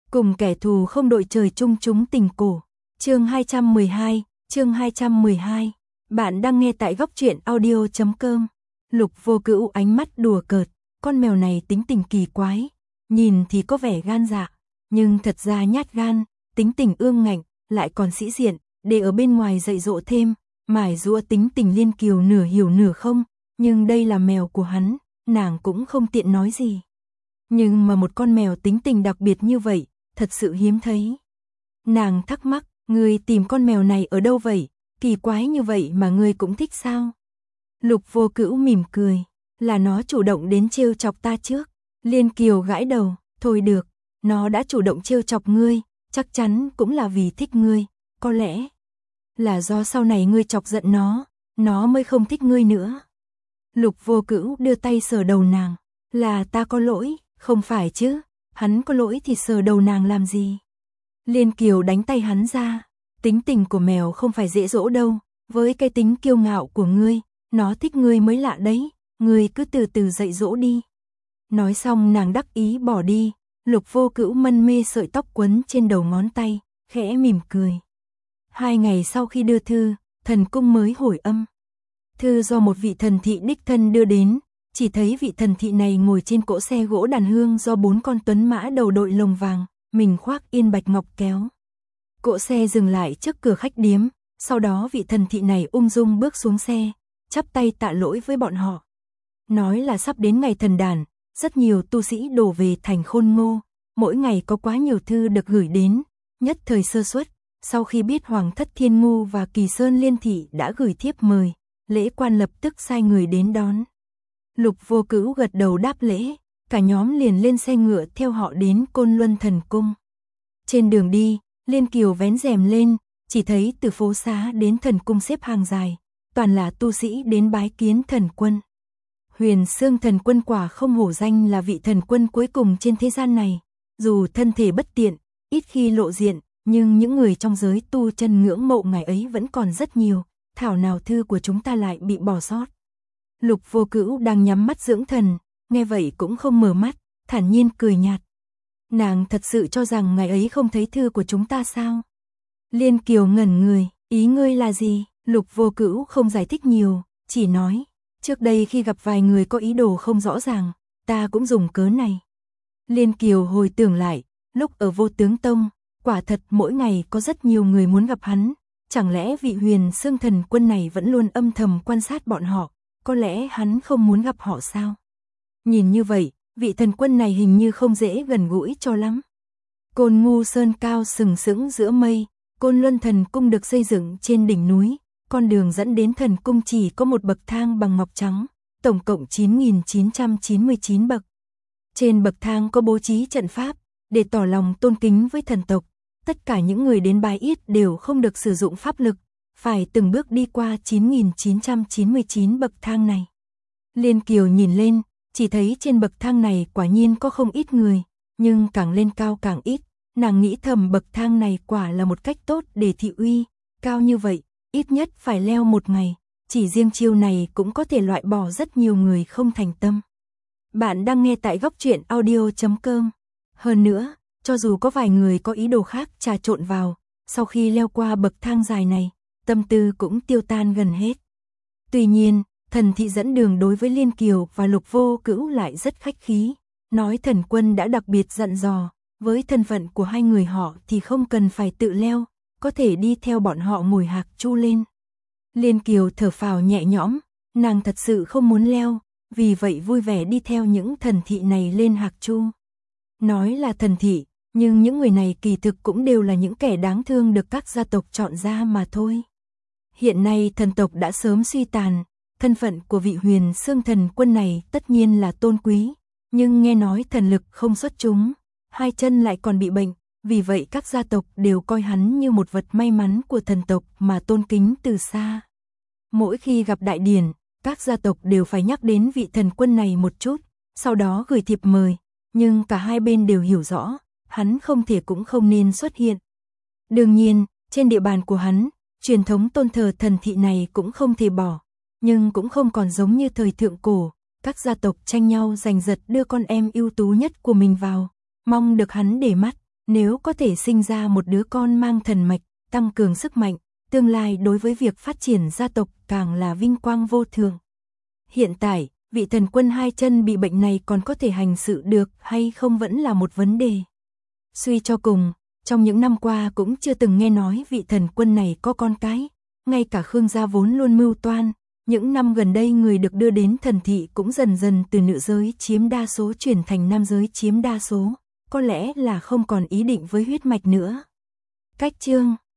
Cùng kẻ thù không đội trời chung chúng tình cổ. Chương 212. Bạn đang nghe tại góc truyện audio.com. Lục Vô Cữu ánh mắt đùa cợt, con mèo này tính tình kỳ quái, nhìn thì có vẻ gan dạ, nhưng thật ra nhát gan, tính tình ương ngạnh, lại còn sĩ diện, để ở bên ngoài dạy dỗ thêm, mải giũa tính tình Liên Kiều nửa hiểu nửa không, nhưng đây là mèo của hắn, nàng cũng không tiện nói gì. Nhưng mà một con mèo tính tình đặc biệt như vậy, thật sự hiếm thấy. Nàng thắc mắc, ngươi tìm con mèo này ở đâu vậy, kỳ quái như vậy mà ngươi cũng thích sao? Lục Vô Cữu mỉm cười, là nó chủ động đến trêu chọc ta trước. Liên Kiều gãi đầu, thôi được, nó đã chủ động trêu chọc ngươi, chắc chắn cũng là vì thích ngươi, có lẽ là do sau này ngươi chọc giận nó mới không thích ngươi nữa. Lục Vô Cữu đưa tay sờ đầu nàng, là ta có lỗi, không phải chứ, hắn có lỗi thì sờ đầu nàng làm gì? Liên Kiều đánh tay hắn ra, tính tình của mèo không phải dễ dỗ đâu, với cái tính kiêu ngạo của ngươi, nó thích ngươi mới lạ đấy, ngươi cứ từ từ dạy dỗ đi. Nói xong nàng đắc ý bỏ đi, Lục Vô Cữu mân mê sợi tóc quấn trên đầu ngón tay, khẽ mỉm cười. 2 ngày sau khi đưa thư, thần cung mới hồi âm. Thư do một vị thần thị đích thân đưa đến, chỉ thấy vị thần thị này ngồi trên cỗ xe gỗ đàn hương do 4 con tuấn mã đầu đội lồng vàng, mình khoác yên bạch ngọc kéo. Cỗ xe dừng lại trước cửa khách điếm, sau đó vị thần thị này ung dung bước xuống xe, chắp tay tạ lỗi với bọn họ. Nói là sắp đến ngày thần đản, rất nhiều tu sĩ đổ về thành Khôn Ngô, mỗi ngày có quá nhiều thư được gửi đến, nhất thời sơ suất, sau khi biết Hoàng thất Thiên Ngu và Kỳ Sơn Liên thị đã gửi thiếp mời, lễ quan lập tức sai người đến đón. Lục Vô Cữu gật đầu đáp lễ, cả nhóm liền lên xe ngựa theo họ đến Côn Luân Thần Cung. Trên đường đi, Liên Kiều vén rèm lên, chỉ thấy từ phố xá đến thần cung xếp hàng dài, toàn là tu sĩ đến bái kiến thần quân. Huyền Xương thần quân quả không hổ danh là vị thần quân cuối cùng trên thế gian này, dù thân thể bất tiện, ít khi lộ diện, nhưng những người trong giới tu chân ngưỡng mộ ngài ấy vẫn còn rất nhiều, thảo nào thư của chúng ta lại bị bỏ sót. Lục Vô Cữu đang nhắm mắt dưỡng thần, nghe vậy cũng không mở mắt, thản nhiên cười nhạt. Nàng thật sự cho rằng ngài ấy không thấy thư của chúng ta sao? Liên Kiều ngẩn người, ý ngươi là gì? Lục Vô Cữu không giải thích nhiều, chỉ nói, trước đây khi gặp vài người có ý đồ không rõ ràng, ta cũng dùng cớ này. Liên Kiều hồi tưởng lại, lúc ở Vô Tướng Tông, quả thật mỗi ngày có rất nhiều người muốn gặp hắn, chẳng lẽ vị Huyền Xương thần quân này vẫn luôn âm thầm quan sát bọn họ, có lẽ hắn không muốn gặp họ sao? Nhìn như vậy, vị thần quân này hình như không dễ gần gũi cho lắm. Côn Ngu Sơn cao sừng sững giữa mây, Côn Luân Thần Cung được xây dựng trên đỉnh núi, con đường dẫn đến thần cung chỉ có một bậc thang bằng ngọc trắng, tổng cộng 9.999 bậc. Trên bậc thang có bố trí trận pháp, để tỏ lòng tôn kính với thần tộc. Tất cả những người đến bái yết đều không được sử dụng pháp lực, phải từng bước đi qua 9.999 bậc thang này. Liên Kiều nhìn lên, chỉ thấy trên bậc thang này quả nhiên có không ít người, nhưng càng lên cao càng ít, nàng nghĩ thầm bậc thang này quả là một cách tốt để thị uy, cao như vậy, ít nhất phải leo 1 ngày, chỉ riêng chiêu này cũng có thể loại bỏ rất nhiều người không thành tâm. Bạn đang nghe tại góc truyện audio.com. Hơn nữa, cho dù có vài người có ý đồ khác trà trộn vào, sau khi leo qua bậc thang dài này, tâm tư cũng tiêu tan gần hết. Tuy nhiên, thần thị dẫn đường đối với Liên Kiều và Lục Vô Cữu lại rất khách khí, nói thần quân đã đặc biệt dặn dò, với thân phận của hai người họ thì không cần phải tự leo, có thể đi theo bọn họ ngồi hạc chu lên. Liên Kiều thở phào nhẹ nhõm, nàng thật sự không muốn leo, vì vậy vui vẻ đi theo những thần thị này lên hạc chu. Nói là thần thị, nhưng những người này kỳ thực cũng đều là những kẻ đáng thương được các gia tộc chọn ra mà thôi. Hiện nay thần tộc đã sớm suy tàn, thân phận của vị Huyền Xương thần quân này tất nhiên là tôn quý, nhưng nghe nói thần lực không xuất chúng, 2 chân lại còn bị bệnh, vì vậy các gia tộc đều coi hắn như một vật may mắn của thần tộc mà tôn kính từ xa. Mỗi khi gặp đại điển, các gia tộc đều phải nhắc đến vị thần quân này một chút, sau đó gửi thiệp mời, nhưng cả hai bên đều hiểu rõ, hắn không thể cũng không nên xuất hiện. Đương nhiên, trên địa bàn của hắn, truyền thống tôn thờ thần thị này cũng không thể bỏ, nhưng cũng không còn giống như thời thượng cổ, các gia tộc tranh nhau giành giật đưa con em ưu tú nhất của mình vào, mong được hắn để mắt, Nếu có thể sinh ra một đứa con mang thần mạch, tăng cường sức mạnh, tương lai đối với việc phát triển gia tộc càng là vinh quang vô thường. Hiện tại, vị thần quân hai chân bị bệnh này còn có thể hành sự được hay không vẫn là một vấn đề. Suy cho cùng, trong những năm qua cũng chưa từng nghe nói vị thần quân này có con cái, ngay cả Khương gia vốn luôn mưu toan, những năm gần đây người được đưa đến thần thị cũng dần dần từ nữ giới chiếm đa số chuyển thành nam giới chiếm đa số, có lẽ là không còn ý định với huyết mạch nữa. Cách chương